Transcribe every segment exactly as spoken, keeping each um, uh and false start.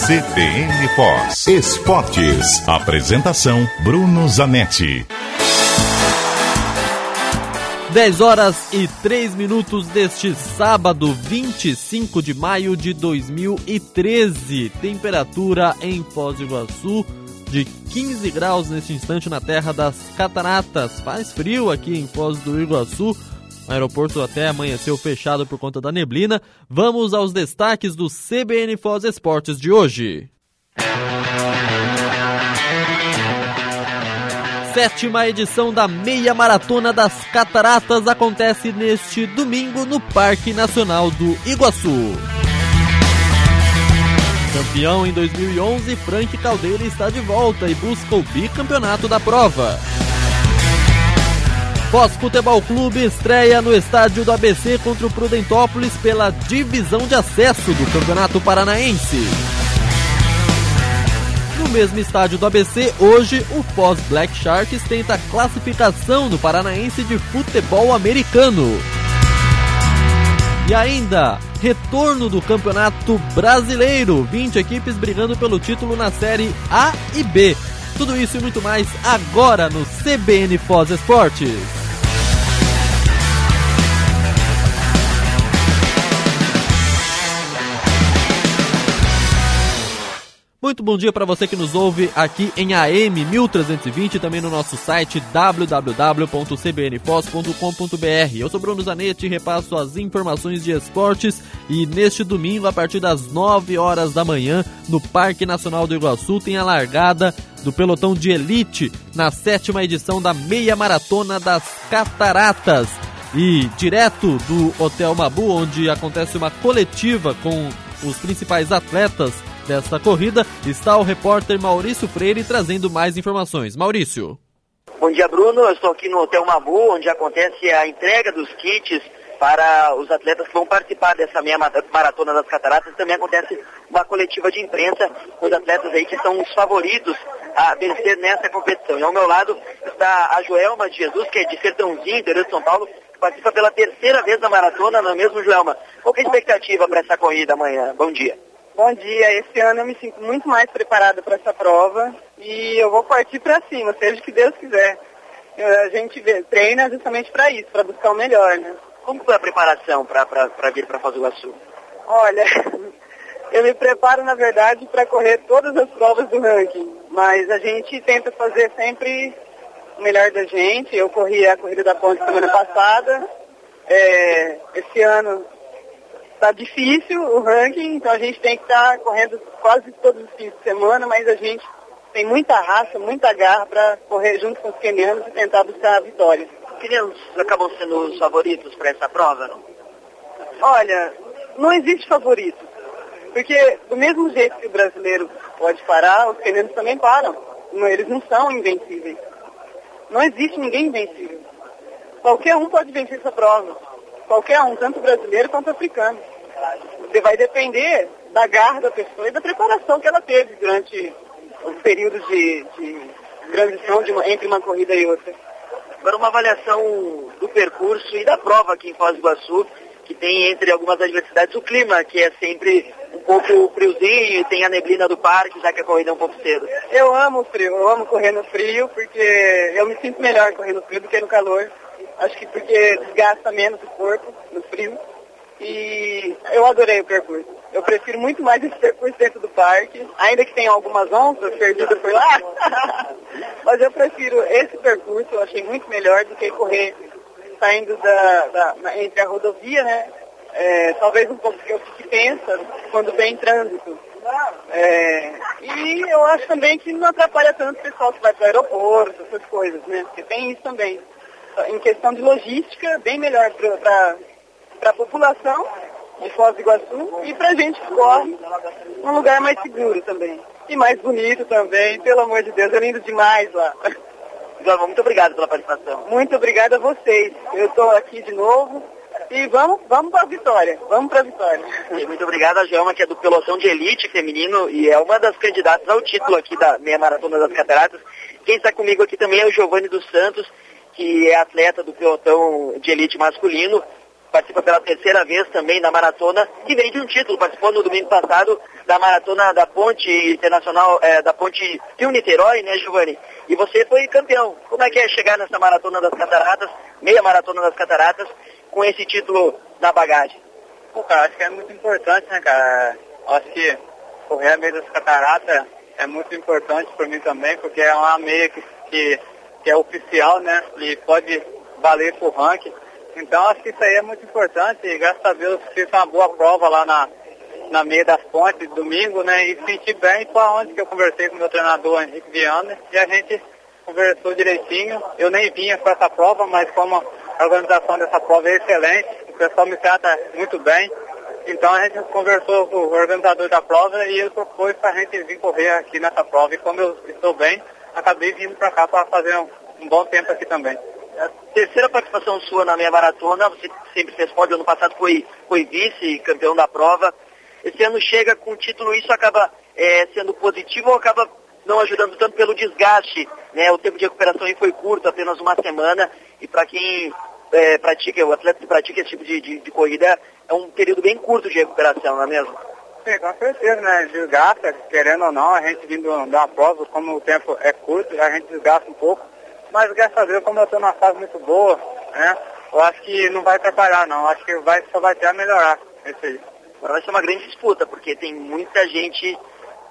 C B N Foz Esportes. Apresentação Bruno Zanetti. dez horas e três minutos deste sábado, vinte e cinco de maio de dois mil e treze. Temperatura em Foz do Iguaçu de quinze graus neste instante na Terra das Cataratas. Faz frio aqui em Foz do Iguaçu. O aeroporto até amanheceu fechado por conta da neblina. Vamos aos destaques do C B N Foz Esportes de hoje. Sétima edição da Meia Maratona das Cataratas acontece neste domingo no Parque Nacional do Iguaçu. Campeão em dois mil e onze, Frank Caldeira está de volta e busca o bicampeonato da prova. Foz Futebol Clube estreia no estádio do A B C contra o Prudentópolis pela divisão de acesso do Campeonato Paranaense. No mesmo estádio do A B C, hoje, o Foz Black Sharks tenta a classificação no Paranaense de Futebol Americano. E ainda, retorno do Campeonato Brasileiro, vinte equipes brigando pelo título na Série A e B. Tudo isso e muito mais agora no C B N Foz Esportes. Muito bom dia para você que nos ouve aqui em A M mil trezentos e vinte e também no nosso site w w w ponto c b n foz ponto com ponto b r. Eu sou Bruno Zanetti e repasso as informações de esportes e neste domingo, a partir das nove horas da manhã, no Parque Nacional do Iguaçu, tem a largada do pelotão de elite na sétima edição da Meia Maratona das Cataratas. E direto do Hotel Mabu, onde acontece uma coletiva com os principais atletas desta corrida, está o repórter Maurício Freire trazendo mais informações. Maurício. Bom dia, Bruno. Eu estou aqui no Hotel Mabu, onde acontece a entrega dos kits para os atletas que vão participar dessa meia maratona das Cataratas. Também acontece uma coletiva de imprensa com os atletas aí que são os favoritos a vencer nessa competição. E ao meu lado está a Joelma de Jesus, que é de Sertãozinho, interior de São Paulo, que participa pela terceira vez da maratona, não é mesmo, Joelma? Qual que é a expectativa para essa corrida amanhã? Bom dia. Bom dia, esse ano eu me sinto muito mais preparada para essa prova e eu vou partir para cima, seja o que Deus quiser. A gente treina justamente para isso, para buscar o melhor, né? Como foi a preparação para vir para Foz do Iguaçu? Olha, eu me preparo na verdade para correr todas as provas do ranking, mas a gente tenta fazer sempre o melhor da gente. Eu corri a corrida da ponte semana passada, é, esse ano tá difícil o ranking, então a gente tem que estar tá correndo quase todos os fins de semana, mas a gente tem muita raça, muita garra para correr junto com os quenianos e tentar buscar a vitória. Os quenianos acabam sendo os favoritos para essa prova, não? Olha, não existe favorito, porque do mesmo jeito que o brasileiro pode parar, os quenianos também param. Eles não são invencíveis. Não existe ninguém invencível. Qualquer um pode vencer essa prova. Qualquer um, tanto brasileiro quanto africano. Você vai depender da garra da pessoa e da preparação que ela teve durante os períodos de, de transição de uma, entre uma corrida e outra. Agora uma avaliação do percurso e da prova aqui em Foz do Iguaçu, que tem entre algumas adversidades o clima, que é sempre um pouco friozinho, e tem a neblina do parque, já que a corrida é um pouco cedo. Eu amo o frio, eu amo correr no frio, porque eu me sinto melhor correndo no frio do que no calor. Acho que porque desgasta menos o corpo no frio. E eu adorei o percurso. Eu prefiro muito mais esse percurso dentro do parque, ainda que tenha algumas onças perdidas por lá. Mas eu prefiro esse percurso, eu achei muito melhor do que correr saindo da, da, entre a rodovia, né? É, talvez um pouco que eu fique tensa quando tem trânsito. É, e eu acho também que não atrapalha tanto o pessoal que vai para o aeroporto, essas coisas, né? Porque tem isso também. Em questão de logística, bem melhor para a população de Foz do Iguaçu e para a gente que corre num lugar mais seguro também. E mais bonito também, pelo amor de Deus, é lindo demais lá. Joelma, muito obrigado pela participação. Muito obrigada a vocês. Eu estou aqui de novo e vamos, vamos para a vitória. Vamos para a vitória. E muito obrigado a Joelma, que é do pelotão de elite feminino e é uma das candidatas ao título aqui da Meia Maratona das Cataratas. Quem está comigo aqui também é o Giovanni dos Santos, que é atleta do pelotão de elite masculino. participa pela terceira vez também da maratona, que vem de um título, participou no domingo passado da maratona da Ponte Internacional, é, da Ponte Rio-Niterói, né, Giovanni? E você foi campeão. Como é que é chegar nessa maratona das Cataratas, meia maratona das Cataratas, com esse título na bagagem? Pô, cara, acho que é muito importante, né, cara? Acho que correr a meia das Cataratas é muito importante para mim também, porque é uma meia que, que, que é oficial, né, e pode valer pro ranking. Então acho que isso aí é muito importante e graças a Deus fiz uma boa prova lá na, na meia das pontes, domingo, né, e senti bem. Foi onde que eu conversei com o meu treinador Henrique Viana e a gente conversou direitinho. Eu nem vinha para essa prova, mas como a organização dessa prova é excelente, o pessoal me trata muito bem. Então a gente conversou com o organizador da prova e ele propôs para a gente vir correr aqui nessa prova. E como eu estou bem, acabei vindo para cá para fazer um, um bom tempo aqui também. A terceira participação sua na meia maratona, você sempre fez pódio, ano passado foi, foi vice-campeão da prova. Esse ano chega com o título, isso acaba é, sendo positivo ou acaba não ajudando tanto pelo desgaste, né? O tempo de recuperação aí foi curto, apenas uma semana, e para quem é, pratica, o atleta que pratica esse tipo de, de, de corrida, é um período bem curto de recuperação, não é mesmo? Sim, com certeza, né? Desgasta, querendo ou não, a gente vindo dar uma prova, como o tempo é curto, a gente desgasta um pouco. Mas graças a Deus, como eu estou numa fase muito boa, né, eu acho que não vai atrapalhar não, acho que vai, só vai ter a melhorar isso aí. Agora vai ser uma grande disputa, porque tem muita gente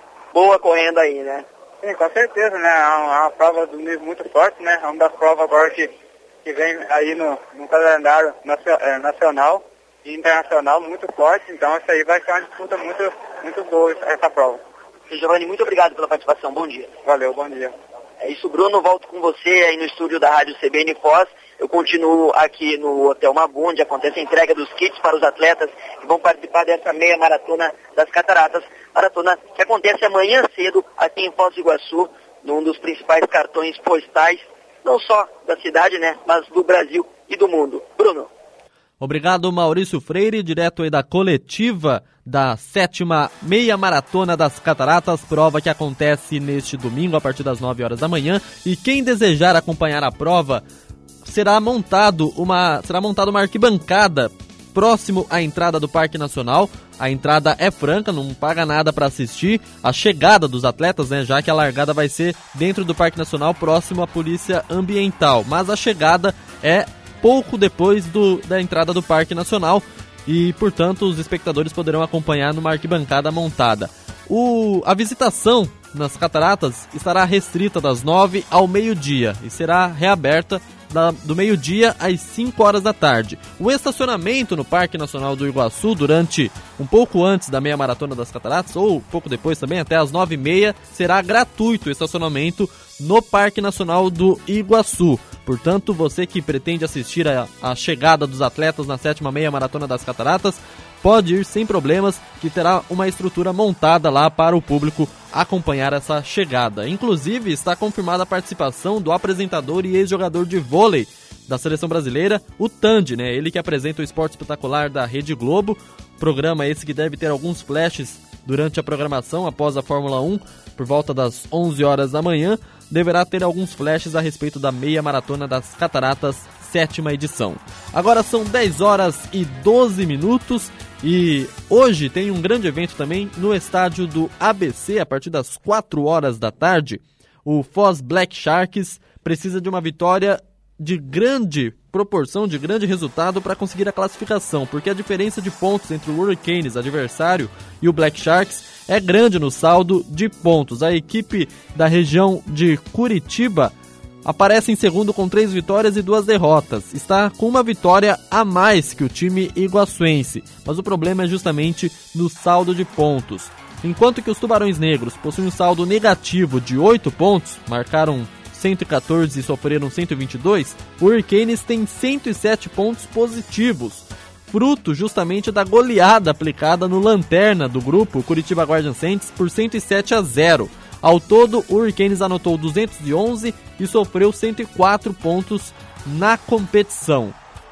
boa correndo aí, né? Sim, com certeza, né, é uma, uma prova do nível muito forte, né, é uma das provas agora que, que vem aí no, no calendário nacional e internacional muito forte, então isso aí vai ser uma disputa muito, muito boa essa prova. Giovanni, muito obrigado pela participação, bom dia. Valeu, bom dia. É isso, Bruno, volto com você aí no estúdio da Rádio C B N Foz. Eu continuo aqui no Hotel Mabu, onde acontece a entrega dos kits para os atletas que vão participar dessa meia maratona das Cataratas. Maratona que acontece amanhã cedo aqui em Foz do Iguaçu, num dos principais cartões postais, não só da cidade, né, mas do Brasil e do mundo. Bruno. Obrigado, Maurício Freire, direto aí da coletiva da sétima meia maratona das Cataratas, prova que acontece neste domingo a partir das nove horas da manhã. E quem desejar acompanhar a prova, será montado uma, será montada uma arquibancada próximo à entrada do Parque Nacional. A entrada é franca, não paga nada para assistir a chegada dos atletas, né, já que a largada vai ser dentro do Parque Nacional, próximo à Polícia Ambiental. Mas a chegada é pouco depois do, da entrada do Parque Nacional e, portanto, os espectadores poderão acompanhar numa arquibancada montada. O, a visitação nas cataratas estará restrita das nove ao meio-dia e será reaberta da, do meio-dia às cinco horas da tarde. O estacionamento no Parque Nacional do Iguaçu durante um pouco antes da meia maratona das Cataratas, ou pouco depois também, até as nove e meia, será gratuito o estacionamento no Parque Nacional do Iguaçu. Portanto, você que pretende assistir a, a chegada dos atletas na sétima meia maratona das Cataratas, pode ir sem problemas, que terá uma estrutura montada lá para o público acompanhar essa chegada. Inclusive, está confirmada a participação do apresentador e ex-jogador de vôlei da seleção brasileira, o Tandy, né? Ele que apresenta o Esporte Espetacular da Rede Globo, programa esse que deve ter alguns flashes durante a programação após a Fórmula um, por volta das onze horas da manhã, deverá ter alguns flashes a respeito da meia maratona das Cataratas, sétima edição. Agora são dez horas e doze minutos e hoje tem um grande evento também no estádio do A B C, a partir das quatro horas da tarde. O Foz Black Sharks precisa de uma vitória de grande proporção, de grande resultado para conseguir a classificação, porque a diferença de pontos entre o Hurricanes, adversário, e o Black Sharks é grande no saldo de pontos. A equipe da região de Curitiba aparece em segundo com três vitórias e duas derrotas. Está com uma vitória a mais que o time iguaçuense, mas o problema é justamente no saldo de pontos. Enquanto que os Tubarões Negros possuem um saldo negativo de oito pontos, marcaram cento e quatorze e sofreram cento e vinte e dois, o Hurricanes tem cento e sete pontos positivos, fruto justamente da goleada aplicada no lanterna do grupo, o Curitiba Guardian Saints, por cento e sete a zero. Ao todo, o Hurricanes anotou duzentos e onze e sofreu cento e quatro pontos na competição.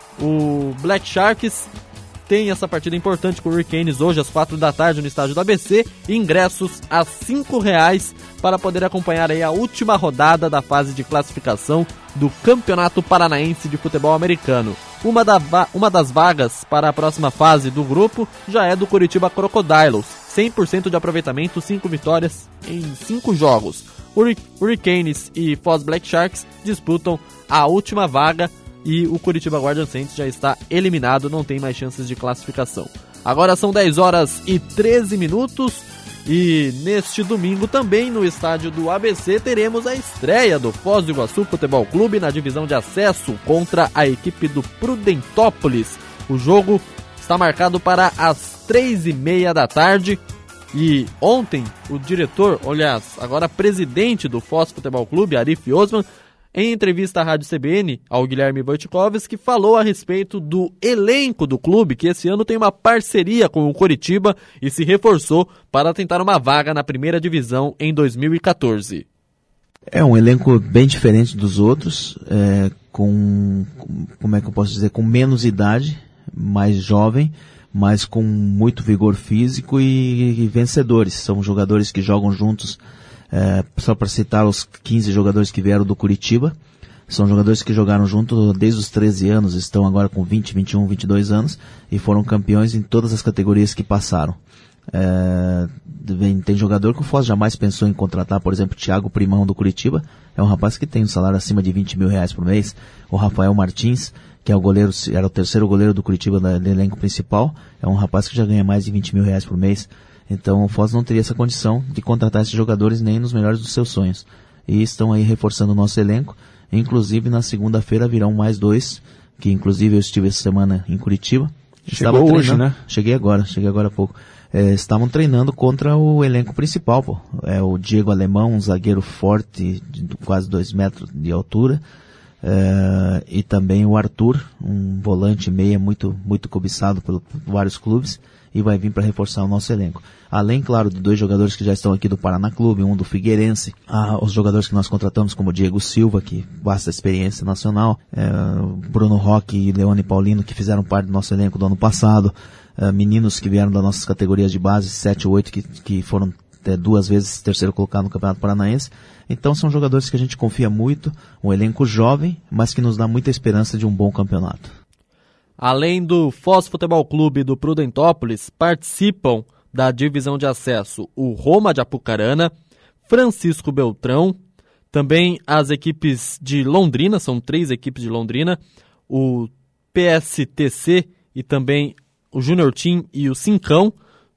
O Black Sharks tem essa partida importante com o Hurricanes hoje às quatro da tarde no estádio do A B C, ingressos a cinco reais para poder acompanhar aí a última rodada da fase de classificação do Campeonato Paranaense de Futebol Americano. Uma, da va- uma das vagas para a próxima fase do grupo já é do Curitiba Crocodilos, cem por cento de aproveitamento, cinco vitórias em cinco jogos. Hurricanes e Foz Black Sharks disputam a última vaga e o Curitiba Guardian Saints já está eliminado, não tem mais chances de classificação. Agora são dez horas e treze minutos e neste domingo também no estádio do A B C teremos a estreia do Foz do Iguaçu Futebol Clube na divisão de acesso contra a equipe do Prudentópolis. O jogo está marcado para as três e meia da tarde e ontem o diretor, aliás, agora presidente do Foz Futebol Clube, Arif Osman, em entrevista à Rádio C B N, ao Guilherme Wojtkowski, falou a respeito do elenco do clube, que esse ano tem uma parceria com o Coritiba e se reforçou para tentar uma vaga na primeira divisão em dois mil e catorze. É um elenco bem diferente dos outros, é, com, como é que eu posso dizer, com menos idade, mais jovem, mas com muito vigor físico e, e vencedores. São jogadores que jogam juntos. É, só para citar os quinze jogadores que vieram do Curitiba, são jogadores que jogaram junto desde os treze anos, estão agora com vinte, vinte e um, vinte e dois anos e foram campeões em todas as categorias que passaram. É, tem jogador que o Foz jamais pensou em contratar, por exemplo, Thiago Primão do Curitiba, é um rapaz que tem um salário acima de vinte mil reais por mês. O Rafael Martins, que é o goleiro, era o terceiro goleiro do Curitiba do elenco principal, é um rapaz que já ganha mais de vinte mil reais por mês. Então o Foz não teria essa condição de contratar esses jogadores nem nos melhores dos seus sonhos. E estão aí reforçando o nosso elenco. Inclusive na segunda-feira virão mais dois, que inclusive eu estive essa semana em Curitiba. Chegou hoje, né? Cheguei agora, cheguei agora há pouco. É, estavam treinando contra o elenco principal, pô. É o Diego Alemão, um zagueiro forte, de quase dois metros de altura. É, e também o Arthur, um volante meia muito, muito cobiçado por vários clubes. E vai vir para reforçar o nosso elenco. Além, claro, de dois jogadores que já estão aqui do Paraná Clube, um do Figueirense, ah, os jogadores que nós contratamos como Diego Silva, que basta experiência nacional, é, Bruno Roque e Leone Paulino, que fizeram parte do nosso elenco do ano passado, é, meninos que vieram das nossas categorias de base, sete ou oito, que, que foram é, duas vezes terceiro colocado no Campeonato Paranaense. Então são jogadores que a gente confia muito, um elenco jovem, mas que nos dá muita esperança de um bom campeonato. Além do Foz Futebol Clube e do Prudentópolis, participam da divisão de acesso o Roma de Apucarana, Francisco Beltrão, também as equipes de Londrina, são três equipes de Londrina, o P S T C e também o Junior Team e o Cincão,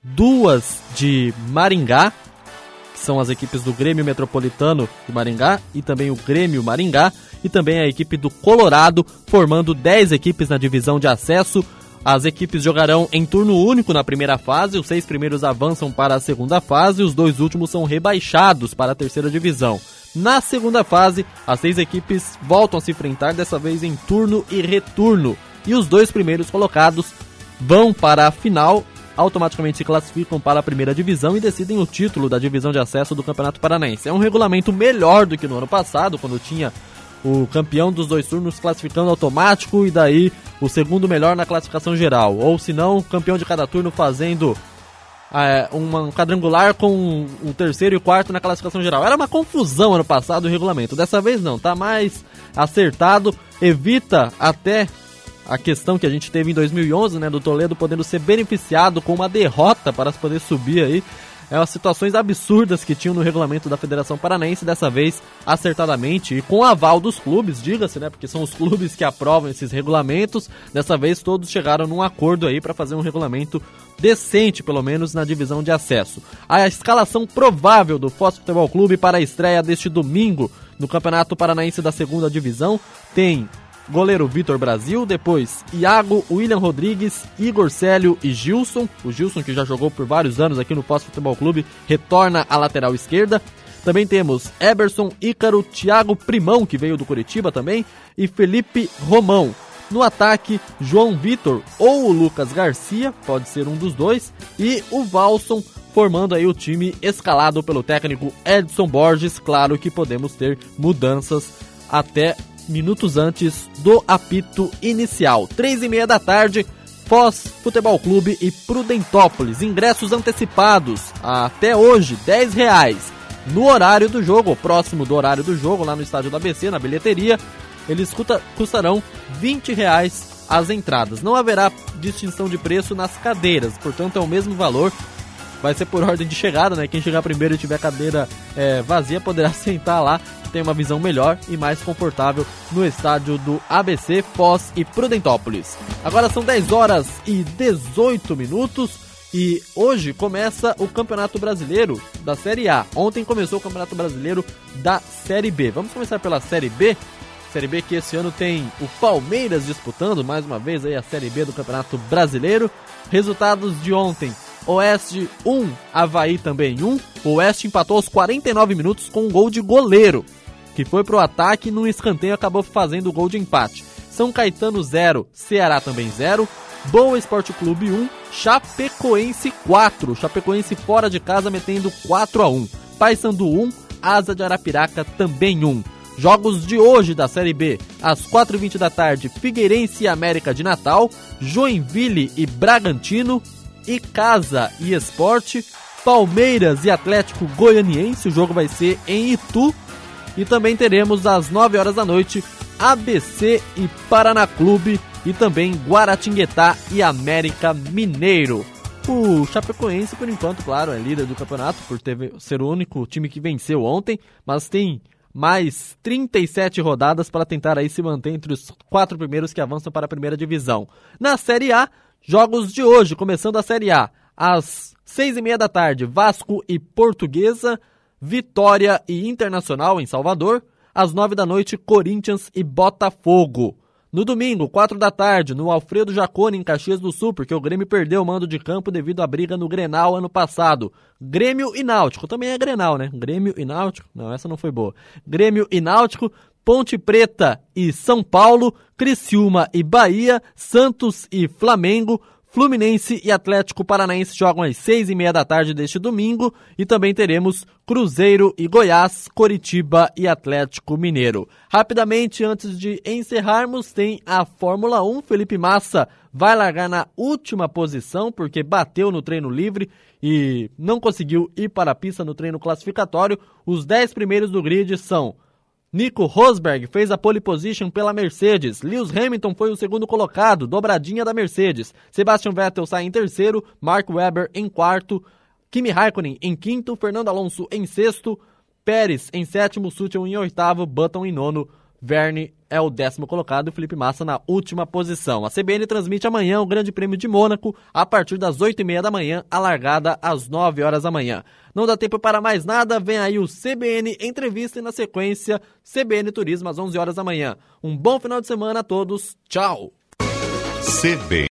duas de Maringá, que são as equipes do Grêmio Metropolitano de Maringá e também o Grêmio Maringá, e também a equipe do Colorado, formando dez equipes na divisão de acesso. As equipes jogarão em turno único na primeira fase, os seis primeiros avançam para a segunda fase e os dois últimos são rebaixados para a terceira divisão. Na segunda fase, as seis equipes voltam a se enfrentar, dessa vez em turno e retorno, e os dois primeiros colocados vão para a final, automaticamente se classificam para a primeira divisão e decidem o título da divisão de acesso do Campeonato Paranaense. É um regulamento melhor do que no ano passado, quando tinha o campeão dos dois turnos classificando automático e daí o segundo melhor na classificação geral. Ou se não, o campeão de cada turno fazendo é, uma, um quadrangular com o terceiro e o quarto na classificação geral. Era uma confusão ano passado o regulamento. Dessa vez não, tá mais acertado, evita até a questão que a gente teve em dois mil e onze, né, do Toledo podendo ser beneficiado com uma derrota para poder subir aí. É as situações absurdas que tinham no regulamento da Federação Paranaense, dessa vez acertadamente e com aval dos clubes, diga-se, né, porque são os clubes que aprovam esses regulamentos. Dessa vez todos chegaram num acordo aí para fazer um regulamento decente, pelo menos na divisão de acesso. A escalação provável do Foz Futebol Clube para a estreia deste domingo no Campeonato Paranaense da segunda divisão tem goleiro Vitor Brasil, depois Iago, William Rodrigues, Igor Célio e Gilson. O Gilson, que já jogou por vários anos aqui no Foz Futebol Clube, retorna à lateral esquerda. Também temos Eberson, Ícaro, Thiago Primão, que veio do Curitiba também, e Felipe Romão. No ataque, João Vitor ou o Lucas Garcia, pode ser um dos dois, e o Valson, formando aí o time escalado pelo técnico Edson Borges. Claro que podemos ter mudanças até minutos antes do apito inicial. Três e meia da tarde, Foz Futebol Clube e Prudentópolis. Ingressos antecipados até hoje, dez reais. no horário do jogo, próximo do horário do jogo, lá no estádio do A B C, na bilheteria, eles custa, custarão vinte reais as entradas. Não haverá distinção de preço nas cadeiras, portanto é o mesmo valor. Vai ser por ordem de chegada, né? Quem chegar primeiro e tiver a cadeira é, vazia poderá sentar lá, tem uma visão melhor e mais confortável no estádio do A B C, Foz e Prudentópolis. Agora são dez horas e dezoito minutos e hoje começa o Campeonato Brasileiro da Série A. Ontem começou o Campeonato Brasileiro da Série B. Vamos começar pela Série B. Série B que esse ano tem o Palmeiras disputando mais uma vez aí a Série B do Campeonato Brasileiro. Resultados de ontem: Oeste um, Avaí também um. O Oeste empatou aos quarenta e nove minutos com um gol de goleiro, que foi pro ataque e num escanteio acabou fazendo o gol de empate. São Caetano zero, Ceará também zero. Boa Esporte Clube um, Chapecoense quatro. Chapecoense fora de casa metendo quatro a um. Paysandu um, Asa de Arapiraca também um. Jogos de hoje da Série B: às quatro e vinte da tarde, Figueirense e América de Natal, Joinville e Bragantino, Icasa e Sport, Palmeiras e Atlético Goianiense. O jogo vai ser em Itu. E também teremos às nove horas da noite A B C e Paraná Clube, e também Guaratinguetá e América Mineiro. O Chapecoense, por enquanto, claro, é líder do campeonato por ter, ser o único time que venceu ontem, mas tem mais trinta e sete rodadas para tentar aí se manter entre os quatro primeiros que avançam para a primeira divisão. Na Série A, jogos de hoje, começando a Série A, às seis e meia da tarde, Vasco e Portuguesa, Vitória e Internacional em Salvador, às nove da noite, Corinthians e Botafogo. No domingo, quatro da tarde, no Alfredo Jaconi, em Caxias do Sul, porque o Grêmio perdeu o mando de campo devido à briga no Grenal ano passado. Grêmio e Náutico, também é Grenal, né? Grêmio e Náutico, não, essa não foi boa. Grêmio e Náutico, Ponte Preta e São Paulo, Criciúma e Bahia, Santos e Flamengo, Fluminense e Atlético Paranaense jogam às seis e meia da tarde deste domingo, e também teremos Cruzeiro e Goiás, Coritiba e Atlético Mineiro. Rapidamente, antes de encerrarmos, tem a Fórmula um. Felipe Massa vai largar na última posição porque bateu no treino livre e não conseguiu ir para a pista no treino classificatório. Os dez primeiros do grid são: Nico Rosberg fez a pole position pela Mercedes. Lewis Hamilton foi o segundo colocado, dobradinha da Mercedes. Sebastian Vettel sai em terceiro, Mark Webber em quarto, Kimi Raikkonen em quinto, Fernando Alonso em sexto, Pérez em sétimo, Sutton em oitavo, Button em nono, Verne é o décimo colocado e Felipe Massa na última posição. A C B N transmite amanhã o Grande Prêmio de Mônaco a partir das oito e meia da manhã, a largada às nove horas da manhã. Não dá tempo para mais nada, vem aí o C B N Entrevista e na sequência C B N Turismo às onze horas da manhã. Um bom final de semana a todos, tchau! C B